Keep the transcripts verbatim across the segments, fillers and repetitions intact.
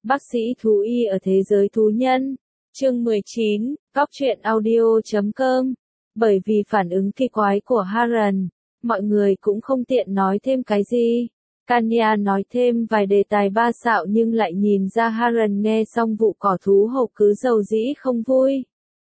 Bác sĩ thú y ở thế giới thú nhân. Chương mười chín, góc truyện audio chấm com. Bởi vì phản ứng kỳ quái của Haran, mọi người cũng không tiện nói thêm cái gì. Kanya nói thêm vài đề tài ba xạo nhưng lại nhìn ra Haran nghe xong vụ cỏ thú hộc cứ dầu dĩ không vui.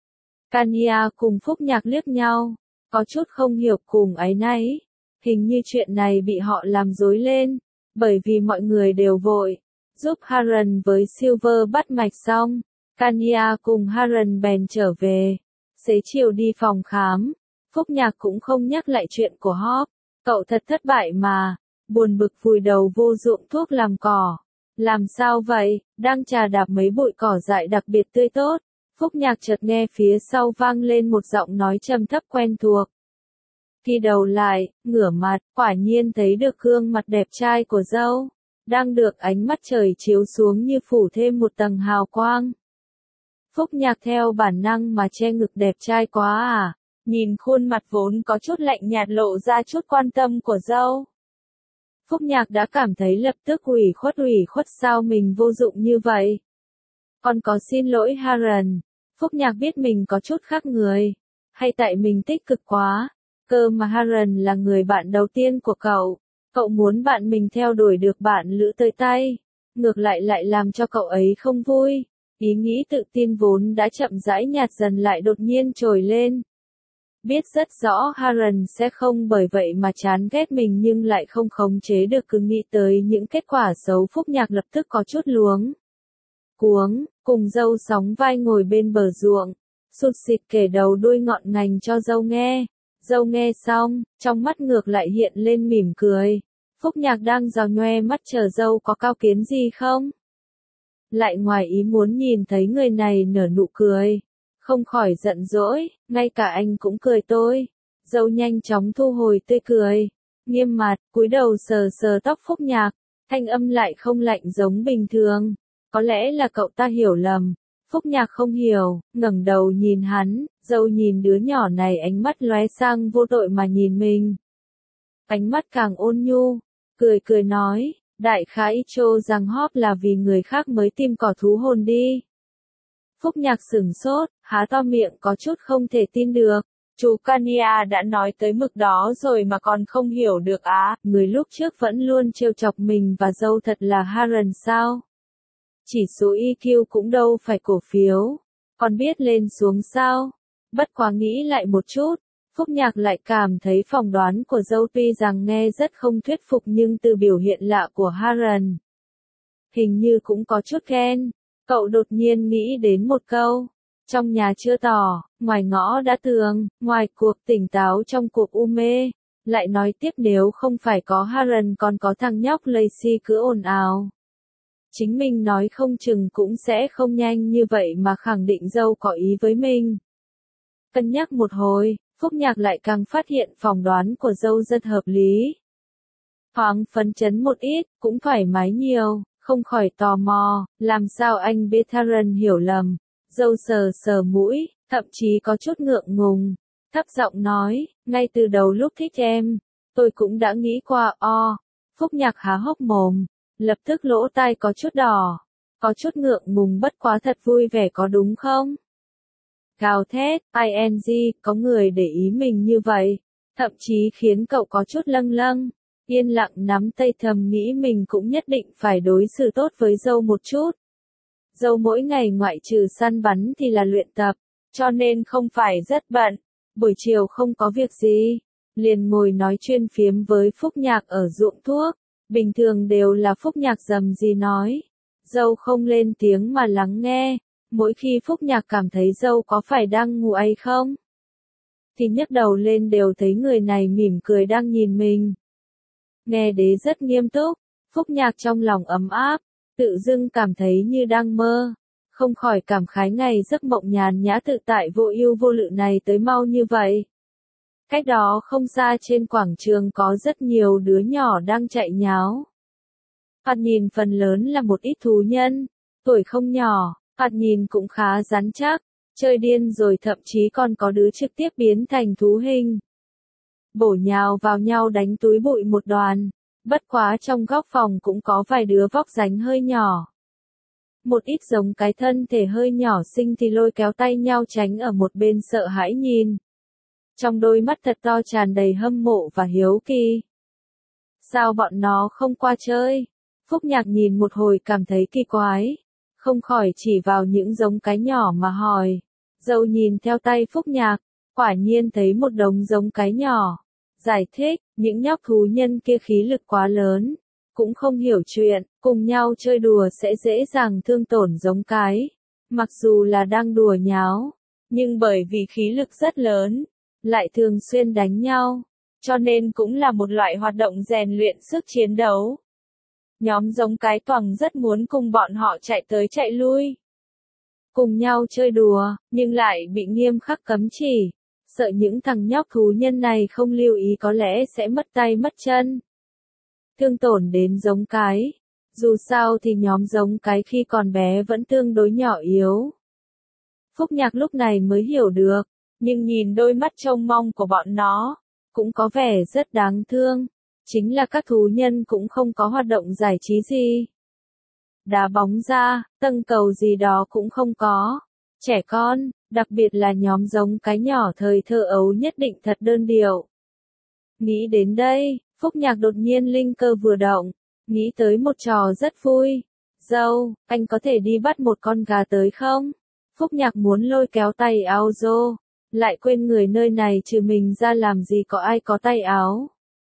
Kanya cùng Phúc Nhạc liếc nhau, có chút không hiểu cùng áy náy. Hình như chuyện này bị họ làm rối lên, bởi vì mọi người đều vội giúp Haran với Silver bắt mạch xong. Kanya cùng Haran bèn trở về. Xế chiều đi phòng khám, Phúc Nhạc cũng không nhắc lại chuyện của Hop. Cậu thật thất bại mà, buồn bực vùi đầu vô dụng thuốc làm cỏ. Làm sao vậy, đang chà đạp mấy bụi cỏ dại đặc biệt tươi tốt. Phúc Nhạc chợt nghe phía sau vang lên một giọng nói trầm thấp quen thuộc. Khi đầu lại, ngửa mặt, quả nhiên thấy được gương mặt đẹp trai của dâu, đang được ánh mắt trời chiếu xuống như phủ thêm một tầng hào quang. Phúc Nhạc theo bản năng mà che ngực đẹp trai quá à, nhìn khuôn mặt vốn có chút lạnh nhạt lộ ra chút quan tâm của dâu. Phúc Nhạc đã cảm thấy lập tức ủy khuất ủy khuất sao mình vô dụng như vậy. Còn có xin lỗi Haran, Phúc Nhạc biết mình có chút khác người, hay tại mình tích cực quá, cơ mà Haran là người bạn đầu tiên của cậu, cậu muốn bạn mình theo đuổi được bạn lữ tới tay, ngược lại lại làm cho cậu ấy không vui. Ý nghĩ tự tin vốn đã chậm rãi nhạt dần lại đột nhiên trồi lên. Biết rất rõ Haran sẽ không bởi vậy mà chán ghét mình nhưng lại không khống chế được cứ nghĩ tới những kết quả xấu. Phúc Nhạc lập tức có chút luống cuống, cùng dâu sóng vai ngồi bên bờ ruộng, sụt sịt kể đầu đuôi ngọn ngành cho dâu nghe. Dâu nghe xong, trong mắt ngược lại hiện lên mỉm cười. Phúc Nhạc đang giàu nhoe mắt chờ dâu có cao kiến gì không? Lại ngoài ý muốn nhìn thấy người này nở nụ cười, không khỏi giận dỗi, ngay cả anh cũng cười tôi. Dâu nhanh chóng thu hồi tươi cười, nghiêm mặt, cúi đầu sờ sờ tóc Phúc Nhạc, thanh âm lại không lạnh giống bình thường. Có lẽ là cậu ta hiểu lầm. Phúc Nhạc không hiểu, ngẩng đầu nhìn hắn, dâu nhìn đứa nhỏ này ánh mắt lóe sang vô tội mà nhìn mình. Ánh mắt càng ôn nhu, cười cười nói. Đại khái cho rằng Hop là vì người khác mới tìm cỏ thú hồn đi. Phúc Nhạc sửng sốt, há to miệng có chút không thể tin được. Chú Kanya đã nói tới mức đó rồi mà còn không hiểu được á. Người lúc trước vẫn luôn trêu chọc mình và dâu thật là Haran sao? Chỉ số i kiu cũng đâu phải cổ phiếu. Còn biết lên xuống sao? Bất quá nghĩ lại một chút. Phúc Nhạc lại cảm thấy phỏng đoán của dâu tuy rằng nghe rất không thuyết phục nhưng từ biểu hiện lạ của Haran, hình như cũng có chút ghen. Cậu đột nhiên nghĩ đến một câu. Trong nhà chưa tỏ, ngoài ngõ đã tường, ngoài cuộc tỉnh táo trong cuộc u mê. Lại nói tiếp nếu không phải có Haran còn có thằng nhóc Lacey cứ ồn ào. Chính mình nói không chừng cũng sẽ không nhanh như vậy mà khẳng định dâu có ý với mình. Cân nhắc một hồi. Phúc Nhạc lại càng phát hiện phỏng đoán của dâu rất hợp lý. Thoáng phấn chấn một ít, cũng thoải mái nhiều, không khỏi tò mò, làm sao anh biết Haran hiểu lầm. Dâu sờ sờ mũi, thậm chí có chút ngượng ngùng, thấp giọng nói, ngay từ đầu lúc thích em, tôi cũng đã nghĩ qua o. Phúc Nhạc há hốc mồm, lập tức lỗ tai có chút đỏ, có chút ngượng ngùng bất quá thật vui vẻ có đúng không? Gào thét, ing, có người để ý mình như vậy, thậm chí khiến cậu có chút lâng lâng, yên lặng nắm tay thầm nghĩ mình cũng nhất định phải đối xử tốt với dâu một chút. Dâu mỗi ngày ngoại trừ săn bắn thì là luyện tập, cho nên không phải rất bận, buổi chiều không có việc gì, liền ngồi nói chuyên phiếm với Phúc Nhạc ở ruộng thuốc, bình thường đều là Phúc Nhạc rầm gì nói, dâu không lên tiếng mà lắng nghe. Mỗi khi Phúc Nhạc cảm thấy dâu có phải đang ngủ hay không, thì nhấc đầu lên đều thấy người này mỉm cười đang nhìn mình. Nghe đế rất nghiêm túc, Phúc Nhạc trong lòng ấm áp, tự dưng cảm thấy như đang mơ, không khỏi cảm khái ngày giấc mộng nhàn nhã tự tại vô ưu vô lự này tới mau như vậy. Cách đó không xa trên quảng trường có rất nhiều đứa nhỏ đang chạy nháo. Thoạt nhìn phần lớn là một ít thú nhân, tuổi không nhỏ. Thoạt nhìn cũng khá rắn chắc, chơi điên rồi thậm chí còn có đứa trực tiếp biến thành thú hình. Bổ nhào vào nhau đánh túi bụi một đoàn, bất quá trong góc phòng cũng có vài đứa vóc dáng hơi nhỏ. Một ít giống cái thân thể hơi nhỏ xinh thì lôi kéo tay nhau tránh ở một bên sợ hãi nhìn. Trong đôi mắt thật to tràn đầy hâm mộ và hiếu kỳ. Sao bọn nó không qua chơi? Phúc Nhạc nhìn một hồi cảm thấy kỳ quái. Không khỏi chỉ vào những giống cái nhỏ mà hỏi. Dâu nhìn theo tay Phúc Nhạc, quả nhiên thấy một đống giống cái nhỏ. Giải thích, những nhóc thú nhân kia khí lực quá lớn. Cũng không hiểu chuyện, cùng nhau chơi đùa sẽ dễ dàng thương tổn giống cái. Mặc dù là đang đùa nháo, nhưng bởi vì khí lực rất lớn, lại thường xuyên đánh nhau, cho nên cũng là một loại hoạt động rèn luyện sức chiến đấu. Nhóm giống cái toằng rất muốn cùng bọn họ chạy tới chạy lui. Cùng nhau chơi đùa, nhưng lại bị nghiêm khắc cấm chỉ. Sợ những thằng nhóc thú nhân này không lưu ý có lẽ sẽ mất tay mất chân. Thương tổn đến giống cái. Dù sao thì nhóm giống cái khi còn bé vẫn tương đối nhỏ yếu. Phúc Nhạc lúc này mới hiểu được, nhưng nhìn đôi mắt trông mong của bọn nó, cũng có vẻ rất đáng thương. Chính là các thú nhân cũng không có hoạt động giải trí gì. Đá bóng ra, tâng cầu gì đó cũng không có. Trẻ con, đặc biệt là nhóm giống cái nhỏ thời thơ ấu nhất định thật đơn điệu. Nghĩ đến đây, Phúc Nhạc đột nhiên linh cơ vừa động, nghĩ tới một trò rất vui. Dâu, anh có thể đi bắt một con gà tới không? Phúc Nhạc muốn lôi kéo tay áo Dô, lại quên người nơi này trừ mình ra làm gì có ai có tay áo.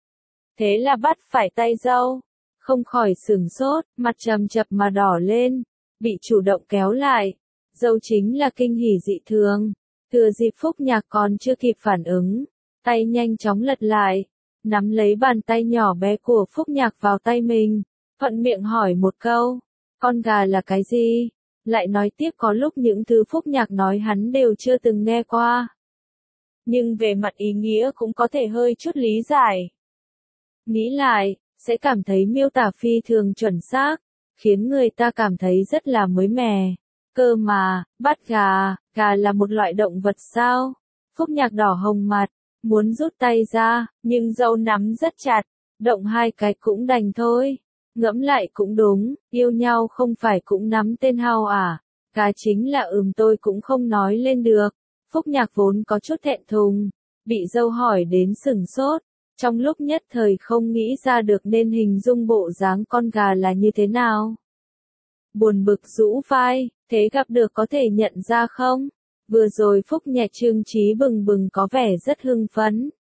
Thế là bắt phải tay Dâu, không khỏi sửng sốt, mặt trầm chập mà đỏ lên, bị chủ động kéo lại. Dâu chính là kinh hỉ dị thường, thừa dịp Phúc Nhạc còn chưa kịp phản ứng, tay nhanh chóng lật lại, nắm lấy bàn tay nhỏ bé của Phúc Nhạc vào tay mình, thuận miệng hỏi một câu, con gà là cái gì? Lại nói tiếp có lúc những thứ Phúc Nhạc nói hắn đều chưa từng nghe qua. Nhưng về mặt ý nghĩa cũng có thể hơi chút lý giải. Nghĩ lại, sẽ cảm thấy miêu tả phi thường chuẩn xác, khiến người ta cảm thấy rất là mới mẻ. Cơ mà, bắt gà, gà là một loại động vật sao? Phúc Nhạc đỏ hồng mặt, muốn rút tay ra, nhưng Dâu nắm rất chặt, động hai cái cũng đành thôi. Ngẫm lại cũng đúng, yêu nhau không phải cũng nắm tên hao à? Gà chính là ừm tôi cũng không nói lên được. Phúc Nhạc vốn có chút thẹn thùng, bị Dâu hỏi đến sửng sốt, trong lúc nhất thời không nghĩ ra được nên hình dung bộ dáng con gà là như thế nào. Buồn bực rũ vai, thế gặp được có thể nhận ra không? Vừa rồi Phúc Nhạc trương trí bừng bừng có vẻ rất hưng phấn.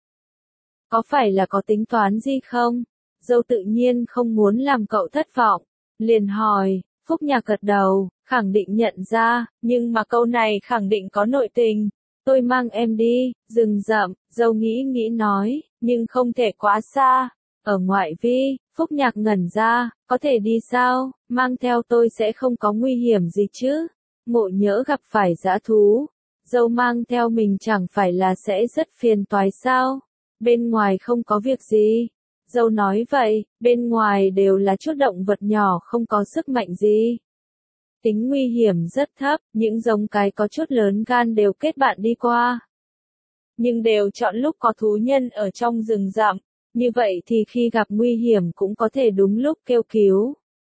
Có phải là có tính toán gì không? Dâu tự nhiên không muốn làm cậu thất vọng, liền hỏi. Phúc Nhạc gật đầu, khẳng định nhận ra, nhưng mà câu này khẳng định có nội tình. Tôi mang em đi, rừng rậm, Dâu nghĩ nghĩ nói, nhưng không thể quá xa. Ở ngoại vi, Phúc Nhạc ngẩn ra, có thể đi sao, mang theo tôi sẽ không có nguy hiểm gì chứ. Ngộ nhỡ gặp phải dã thú, Dâu mang theo mình chẳng phải là sẽ rất phiền toái sao. Bên ngoài không có việc gì. Dâu nói vậy, bên ngoài đều là chút động vật nhỏ không có sức mạnh gì. Tính nguy hiểm rất thấp, những giống cái có chút lớn gan đều kết bạn đi qua. Nhưng đều chọn lúc có thú nhân ở trong rừng rậm, như vậy thì khi gặp nguy hiểm cũng có thể đúng lúc kêu cứu.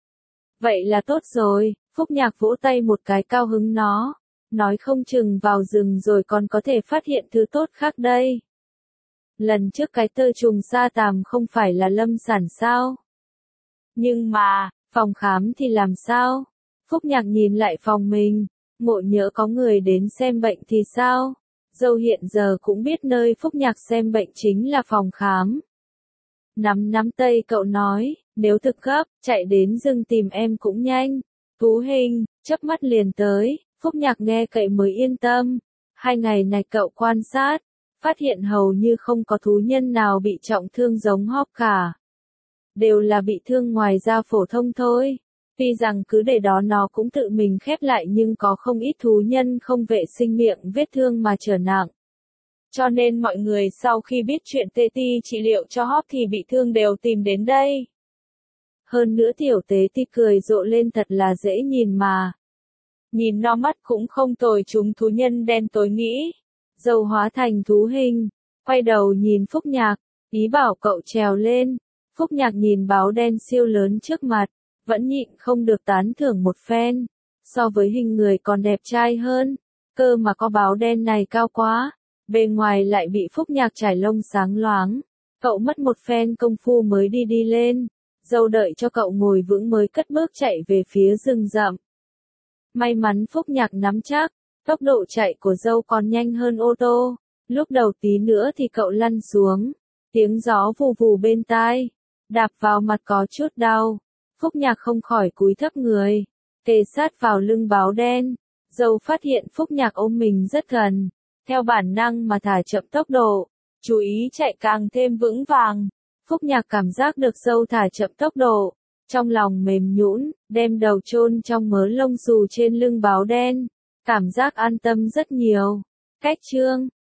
Vậy là tốt rồi, Phúc Nhạc vỗ tay một cái cao hứng nó, nói không chừng vào rừng rồi còn có thể phát hiện thứ tốt khác đây. Lần trước cái tơ trùng sa tàm không phải là lâm sản sao? Nhưng mà, phòng khám thì làm sao? Phúc Nhạc nhìn lại phòng mình, ngộ nhỡ có người đến xem bệnh thì sao? Dâu hiện giờ cũng biết nơi Phúc Nhạc xem bệnh chính là phòng khám. Nắm nắm tay cậu nói, nếu thực gấp, chạy đến rừng tìm em cũng nhanh. Thú hình, chớp mắt liền tới, Phúc Nhạc nghe cậy mới yên tâm. Hai ngày này cậu quan sát, phát hiện hầu như không có thú nhân nào bị trọng thương giống Hop cả. Đều là bị thương ngoài da phổ thông thôi. Tuy rằng cứ để đó nó cũng tự mình khép lại nhưng có không ít thú nhân không vệ sinh miệng vết thương mà trở nặng. Cho nên mọi người sau khi biết chuyện Tê Ti trị liệu cho Hop thì bị thương đều tìm đến đây. Hơn nữa tiểu Tế Ti cười rộ lên thật là dễ nhìn mà. Nhìn nó mắt cũng không tồi chúng thú nhân đen tối nghĩ. Dâu hóa thành thú hình, quay đầu nhìn Phúc Nhạc, ý bảo cậu trèo lên. Phúc Nhạc nhìn báo đen siêu lớn trước mặt, vẫn nhịn không được tán thưởng một phen. so với hình người còn đẹp trai hơn, cơ mà có báo đen này cao quá, bề ngoài lại bị Phúc Nhạc trải lông sáng loáng. Cậu mất một phen công phu mới đi đi lên, dâu đợi cho cậu ngồi vững mới cất bước chạy về phía rừng rậm. May mắn Phúc Nhạc nắm chắc, tốc độ chạy của dâu còn nhanh hơn ô tô, lúc đầu tí nữa thì cậu lăn xuống, tiếng gió vù vù bên tai, đạp vào mặt có chút đau, Phúc Nhạc không khỏi cúi thấp người, kề sát vào lưng báo đen, dâu phát hiện Phúc Nhạc ôm mình rất gần, theo bản năng mà thả chậm tốc độ, chú ý chạy càng thêm vững vàng, Phúc Nhạc cảm giác được dâu thả chậm tốc độ, trong lòng mềm nhũn, đem đầu chôn trong mớ lông xù trên lưng báo đen, cảm giác an tâm rất nhiều. Cách chương